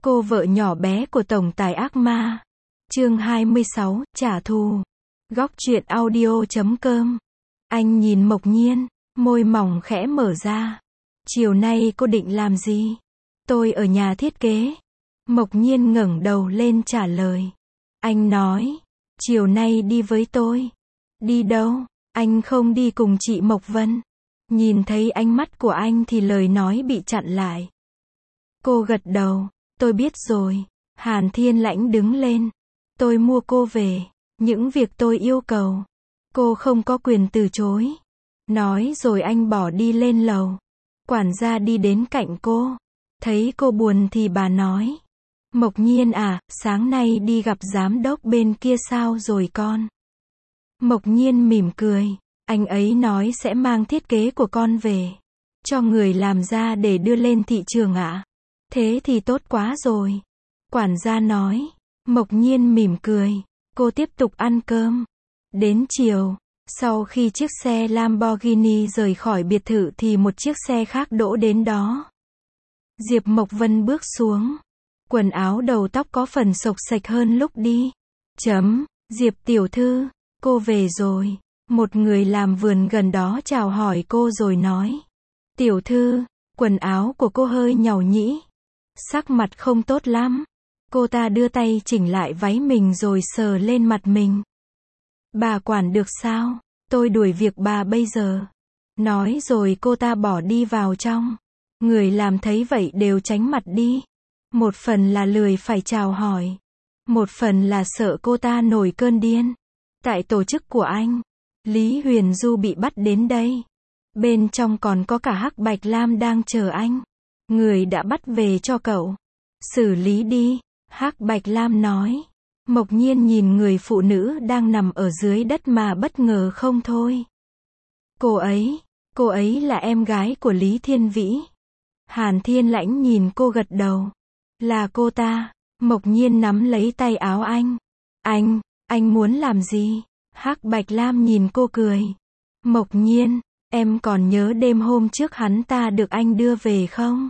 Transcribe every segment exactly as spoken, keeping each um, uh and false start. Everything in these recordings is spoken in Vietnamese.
Cô vợ nhỏ bé của tổng tài ác ma. Chương hai mươi sáu, trả thù. Góc truyện audio chấm com. Anh nhìn Mộc Nhiên, môi mỏng khẽ mở ra. Chiều nay cô định làm gì? Tôi ở nhà thiết kế. Mộc Nhiên ngẩng đầu lên trả lời. Anh nói, chiều nay đi với tôi. Đi đâu? Anh không đi cùng chị Mộc Vân. Nhìn thấy ánh mắt của anh thì lời nói bị chặn lại. Cô gật đầu. Tôi biết rồi. Hàn Thiên Lãnh đứng lên. Tôi mua cô về. Những việc tôi yêu cầu, cô không có quyền từ chối. Nói rồi anh bỏ đi lên lầu. Quản gia đi đến cạnh cô. Thấy cô buồn thì bà nói. Mộc Nhiên à, sáng nay đi gặp giám đốc bên kia sao rồi con? Mộc Nhiên mỉm cười. Anh ấy nói sẽ mang thiết kế của con về. Cho người làm ra để đưa lên thị trường ạ. À? Thế thì tốt quá rồi. Quản gia nói. Mộc Nhiên mỉm cười. Cô tiếp tục ăn cơm. Đến chiều, sau khi chiếc xe Lamborghini rời khỏi biệt thự thì một chiếc xe khác đỗ đến đó. Diệp Mộc Vân bước xuống. Quần áo đầu tóc có phần xộc xệch hơn lúc đi. Chấm, Diệp tiểu thư, cô về rồi. Một người làm vườn gần đó chào hỏi cô rồi nói. Tiểu thư, quần áo của cô hơi nhàu nhĩ. Sắc mặt không tốt lắm. Cô ta đưa tay chỉnh lại váy mình rồi sờ lên mặt mình. Bà quản được sao? Tôi đuổi việc bà bây giờ. Nói rồi cô ta bỏ đi vào trong. Người làm thấy vậy đều tránh mặt đi. Một phần là lười phải chào hỏi. Một phần là sợ cô ta nổi cơn điên. Tại tổ chức của anh, Lý Huyền Du bị bắt đến đây. Bên trong còn có cả Hắc Bạch Lam đang chờ anh. Người đã bắt về cho cậu. Xử lý đi. Hắc Bạch Lam nói. Mộc Nhiên nhìn người phụ nữ đang nằm ở dưới đất mà bất ngờ không thôi. Cô ấy, cô ấy là em gái của Lý Thiên Vĩ. Hàn Thiên Lãnh nhìn cô gật đầu. Là cô ta. Mộc Nhiên nắm lấy tay áo anh. Anh, anh muốn làm gì? Hắc Bạch Lam nhìn cô cười. Mộc Nhiên, em còn nhớ đêm hôm trước hắn ta được anh đưa về không?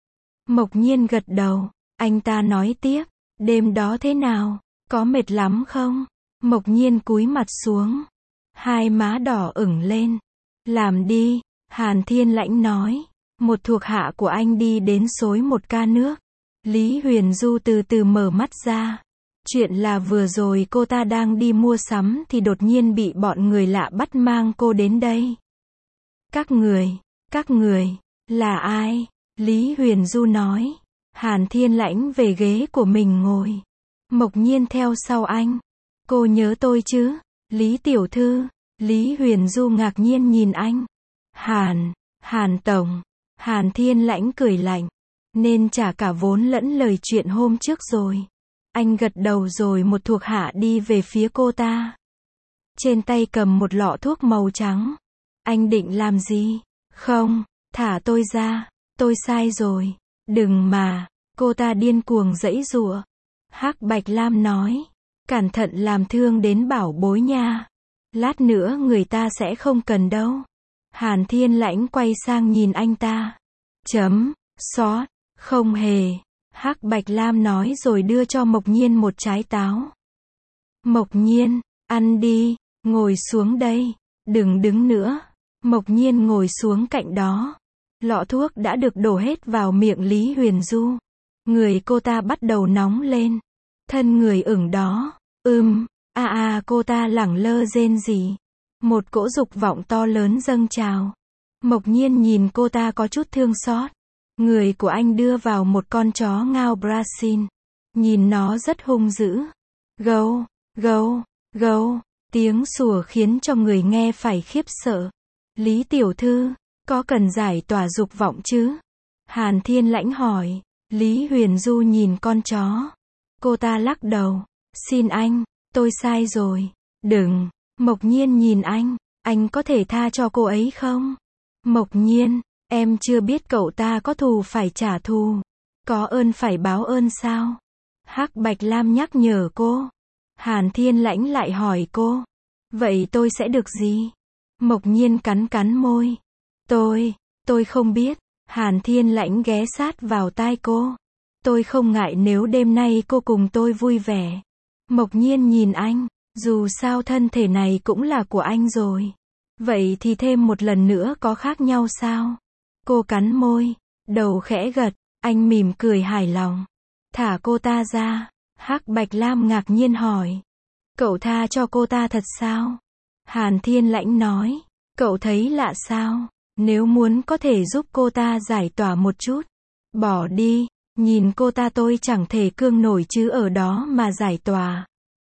Mộc Nhiên gật đầu. Anh ta nói tiếp. Đêm đó thế nào? Có mệt lắm không? Mộc Nhiên cúi mặt xuống. Hai má đỏ ửng lên. Làm đi. Hàn Thiên Lãnh nói. Một thuộc hạ của anh đi đến xối một ca nước. Lý Huyền Du từ từ mở mắt ra. Chuyện là vừa rồi cô ta đang đi mua sắm thì đột nhiên bị bọn người lạ bắt mang cô đến đây. Các người, các người, là ai? Lý Huyền Du nói. Hàn Thiên Lãnh về ghế của mình ngồi. Mộc Nhiên theo sau anh. Cô nhớ tôi chứ? Lý tiểu thư. Lý Huyền Du ngạc nhiên nhìn anh. Hàn, Hàn tổng. Hàn Thiên Lãnh cười lạnh. Nên trả cả vốn lẫn lời chuyện hôm trước rồi. Anh gật đầu rồi một thuộc hạ đi về phía cô ta. Trên tay cầm một lọ thuốc màu trắng. Anh định làm gì? Không, thả tôi ra. Tôi sai rồi. Đừng mà. Cô ta điên cuồng giãy giụa. Hắc Bạch Lam nói. Cẩn thận làm thương đến bảo bối nha. Lát nữa người ta sẽ không cần đâu. Hàn Thiên Lãnh quay sang nhìn anh ta. Chấm, xót, không hề. Hắc Bạch Lam nói rồi đưa cho Mộc Nhiên một trái táo. Mộc Nhiên, ăn đi, ngồi xuống đây. Đừng đứng nữa. Mộc Nhiên ngồi xuống cạnh đó. Lọ thuốc đã được đổ hết vào miệng Lý Huyền Du. Người cô ta bắt đầu nóng lên. Thân người ửng đó. Ưm, a a cô ta lẳng lơ rên rỉ. Một cỗ dục vọng to lớn dâng trào. Mộc Nhiên nhìn cô ta có chút thương xót. Người của anh đưa vào một con chó ngao Brazil. Nhìn nó rất hung dữ. Gâu, gâu, gâu. Tiếng sủa khiến cho người nghe phải khiếp sợ. Lý tiểu thư, có cần giải tỏa dục vọng chứ? Hàn Thiên Lãnh hỏi. Lý Huyền Du nhìn con chó. Cô ta lắc đầu. Xin anh, tôi sai rồi. Đừng. Mộc Nhiên nhìn anh. Anh có thể tha cho cô ấy không? Mộc Nhiên, em chưa biết cậu ta có thù phải trả thù. Có ơn phải báo ơn sao? Hắc Bạch Lam nhắc nhở cô. Hàn Thiên Lãnh lại hỏi cô. Vậy tôi sẽ được gì? Mộc Nhiên cắn cắn môi. Tôi, tôi không biết. Hàn Thiên Lãnh ghé sát vào tai cô. Tôi không ngại nếu đêm nay cô cùng tôi vui vẻ. Mộc Nhiên nhìn anh, dù sao thân thể này cũng là của anh rồi. Vậy thì thêm một lần nữa có khác nhau sao? Cô cắn môi, đầu khẽ gật, anh mỉm cười hài lòng. Thả cô ta ra. Hắc Bạch Lam ngạc nhiên hỏi. Cậu tha cho cô ta thật sao? Hàn Thiên Lãnh nói. Cậu thấy lạ sao? Nếu muốn có thể giúp cô ta giải tỏa một chút. Bỏ đi, nhìn cô ta tôi chẳng thể cương nổi chứ ở đó mà giải tỏa.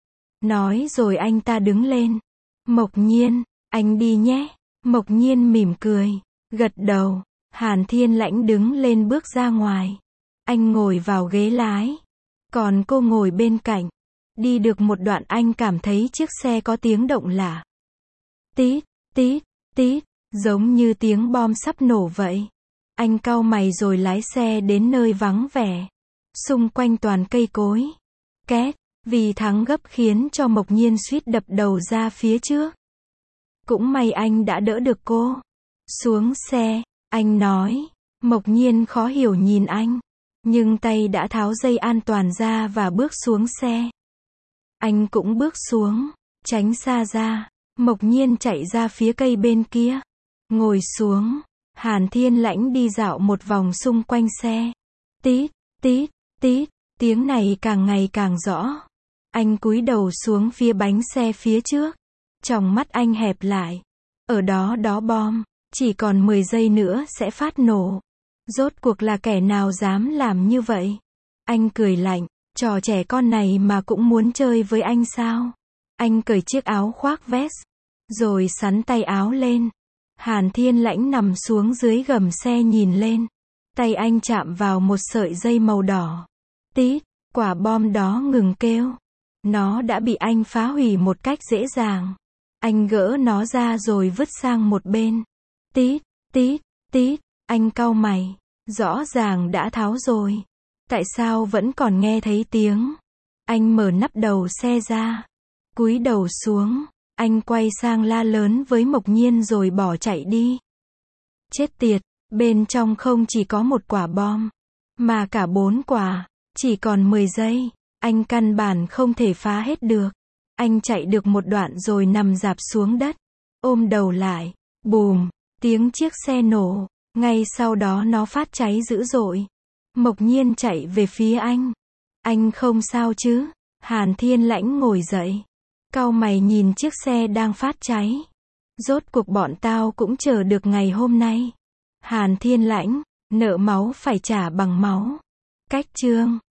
Nói rồi anh ta đứng lên. Mộc Nhiên, anh đi nhé. Mộc Nhiên mỉm cười, gật đầu. Hàn Thiên Lãnh đứng lên bước ra ngoài. Anh ngồi vào ghế lái. Còn cô ngồi bên cạnh. Đi được một đoạn anh cảm thấy chiếc xe có tiếng động lạ. Tít, tít, tít, giống như tiếng bom sắp nổ vậy. Anh cau mày rồi lái xe đến nơi vắng vẻ. Xung quanh toàn cây cối. Két, vì thắng gấp khiến cho Mộc Nhiên suýt đập đầu ra phía trước. Cũng may anh đã đỡ được cô. Xuống xe, anh nói. Mộc Nhiên khó hiểu nhìn anh. Nhưng tay đã tháo dây an toàn ra và bước xuống xe. Anh cũng bước xuống, tránh xa ra. Mộc Nhiên chạy ra phía cây bên kia. Ngồi xuống. Hàn Thiên Lãnh đi dạo một vòng xung quanh xe. Tít, tít, tít, tiếng này càng ngày càng rõ. Anh cúi đầu xuống phía bánh xe phía trước. Tròng mắt anh hẹp lại. Ở đó đó bom, chỉ còn mười giây nữa sẽ phát nổ. Rốt cuộc là kẻ nào dám làm như vậy? Anh cười lạnh, trò trẻ con này mà cũng muốn chơi với anh sao? Anh cởi chiếc áo khoác vest, rồi xắn tay áo lên. Hàn Thiên Lãnh nằm xuống dưới gầm xe nhìn lên. Tay anh chạm vào một sợi dây màu đỏ. Tít, quả bom đó ngừng kêu. Nó đã bị anh phá hủy một cách dễ dàng. Anh gỡ nó ra rồi vứt sang một bên. Tít, tít, tít, anh cau mày. Rõ ràng đã tháo rồi. Tại sao vẫn còn nghe thấy tiếng? Anh mở nắp đầu xe ra. Cúi đầu xuống. Anh quay sang la lớn với Mộc Nhiên rồi bỏ chạy đi. Chết tiệt, bên trong không chỉ có một quả bom, mà cả bốn quả. Chỉ còn mười giây. Anh căn bản không thể phá hết được. Anh chạy được một đoạn rồi nằm rạp xuống đất. Ôm đầu lại. Bùm, tiếng chiếc xe nổ. Ngay sau đó nó phát cháy dữ dội. Mộc Nhiên chạy về phía anh. Anh không sao chứ? Hàn Thiên Lãnh ngồi dậy. Cau mày nhìn chiếc xe đang phát cháy. Rốt cuộc bọn tao cũng chờ được ngày hôm nay. Hàn Thiên Lãnh, nợ máu phải trả bằng máu. Cách chương